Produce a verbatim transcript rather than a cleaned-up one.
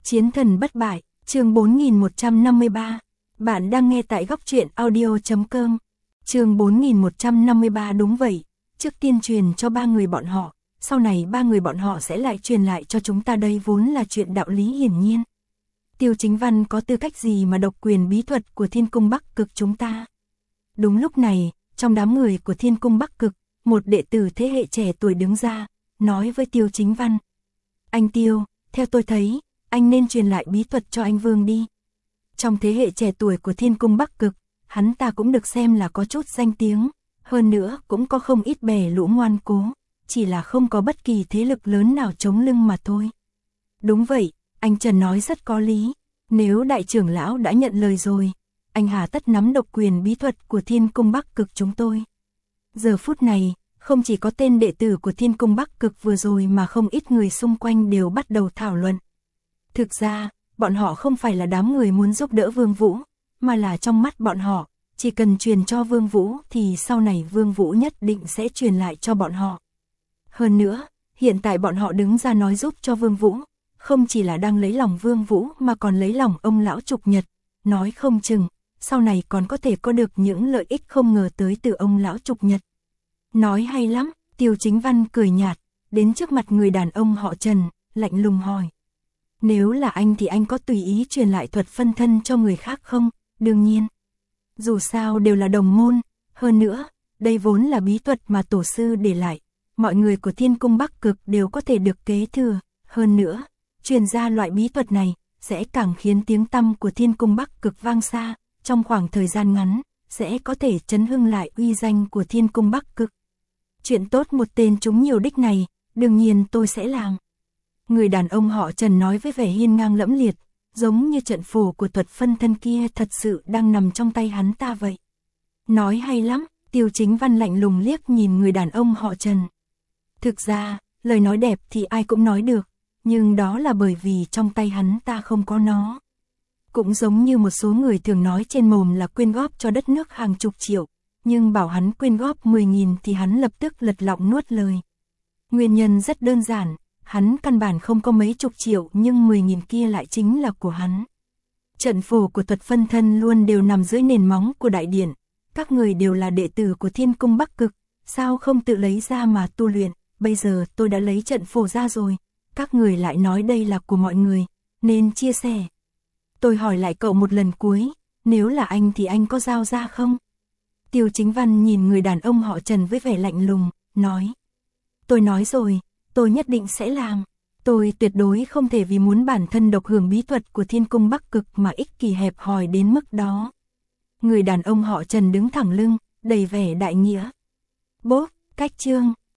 Chiến thần bất bại, chương bốn nghìn một trăm năm mươi ba. Bạn đang nghe tại góc truyện audio chấm com. Chương bốn nghìn một trăm năm mươi ba. Đúng vậy, trước tiên truyền cho ba người bọn họ, sau này ba người bọn họ sẽ lại truyền lại cho chúng ta, đây vốn là chuyện đạo lý hiển nhiên. Tiêu Chính Văn có tư cách gì mà độc quyền bí thuật của Thiên Cung Bắc Cực chúng ta? Đúng lúc này, trong đám người của Thiên Cung Bắc Cực, một đệ tử thế hệ trẻ tuổi đứng ra, nói với Tiêu Chính Văn. Anh Tiêu, theo tôi thấy, anh nên truyền lại bí thuật cho anh Vương đi. Trong thế hệ trẻ tuổi của Thiên Cung Bắc Cực, hắn ta cũng được xem là có chút danh tiếng, hơn nữa cũng có không ít bè lũ ngoan cố, chỉ là không có bất kỳ thế lực lớn nào chống lưng mà thôi. Đúng vậy, anh Trần nói rất có lý, nếu đại trưởng lão đã nhận lời rồi, anh hà tất nắm độc quyền bí thuật của Thiên Cung Bắc Cực chúng tôi. Giờ phút này, không chỉ có tên đệ tử của Thiên Cung Bắc Cực vừa rồi mà không ít người xung quanh đều bắt đầu thảo luận. Thực ra, bọn họ không phải là đám người muốn giúp đỡ Vương Vũ, mà là trong mắt bọn họ, chỉ cần truyền cho Vương Vũ thì sau này Vương Vũ nhất định sẽ truyền lại cho bọn họ. Hơn nữa, hiện tại bọn họ đứng ra nói giúp cho Vương Vũ, không chỉ là đang lấy lòng Vương Vũ mà còn lấy lòng ông lão Trục Nhật, nói không chừng, sau này còn có thể có được những lợi ích không ngờ tới từ ông lão Trục Nhật. Nói hay lắm, Tiêu Chính Văn cười nhạt, đến trước mặt người đàn ông họ Trần, lạnh lùng hỏi. Nếu là anh thì anh có tùy ý truyền lại thuật phân thân cho người khác không? Đương nhiên. Dù sao đều là đồng môn, hơn nữa, đây vốn là bí thuật mà tổ sư để lại, mọi người của Thiên Cung Bắc Cực đều có thể được kế thừa, hơn nữa, truyền ra loại bí thuật này, sẽ càng khiến tiếng tăm của Thiên Cung Bắc Cực vang xa, trong khoảng thời gian ngắn, sẽ có thể chấn hưng lại uy danh của Thiên Cung Bắc Cực. Chuyện tốt một tên trúng nhiều đích này, đương nhiên tôi sẽ làm. Người đàn ông họ Trần nói với vẻ hiên ngang lẫm liệt, giống như trận phù của thuật phân thân kia thật sự đang nằm trong tay hắn ta vậy. Nói hay lắm, Tiêu Chính Văn lạnh lùng liếc nhìn người đàn ông họ Trần. Thực ra, lời nói đẹp thì ai cũng nói được, nhưng đó là bởi vì trong tay hắn ta không có nó. Cũng giống như một số người thường nói trên mồm là quyên góp cho đất nước hàng chục triệu, nhưng bảo hắn quyên góp mười nghìn thì hắn lập tức lật lọng nuốt lời. Nguyên nhân rất đơn giản, hắn căn bản không có mấy chục triệu nhưng mười nghìn kia lại chính là của hắn. Trận phù của thuật phân thân luôn đều nằm dưới nền móng của đại điện, các người đều là đệ tử của Thiên Cung Bắc Cực, sao không tự lấy ra mà tu luyện, bây giờ tôi đã lấy trận phù ra rồi, các người lại nói đây là của mọi người, nên chia sẻ. Tôi hỏi lại cậu một lần cuối, nếu là anh thì anh có giao ra không? Tiêu Chính Văn nhìn người đàn ông họ Trần với vẻ lạnh lùng, nói. Tôi nói rồi, tôi nhất định sẽ làm. Tôi tuyệt đối không thể vì muốn bản thân độc hưởng bí thuật của Thiên Cung Bắc Cực mà ích kỷ hẹp hòi đến mức đó. Người đàn ông họ Trần đứng thẳng lưng, đầy vẻ đại nghĩa. Bốp, cách chương.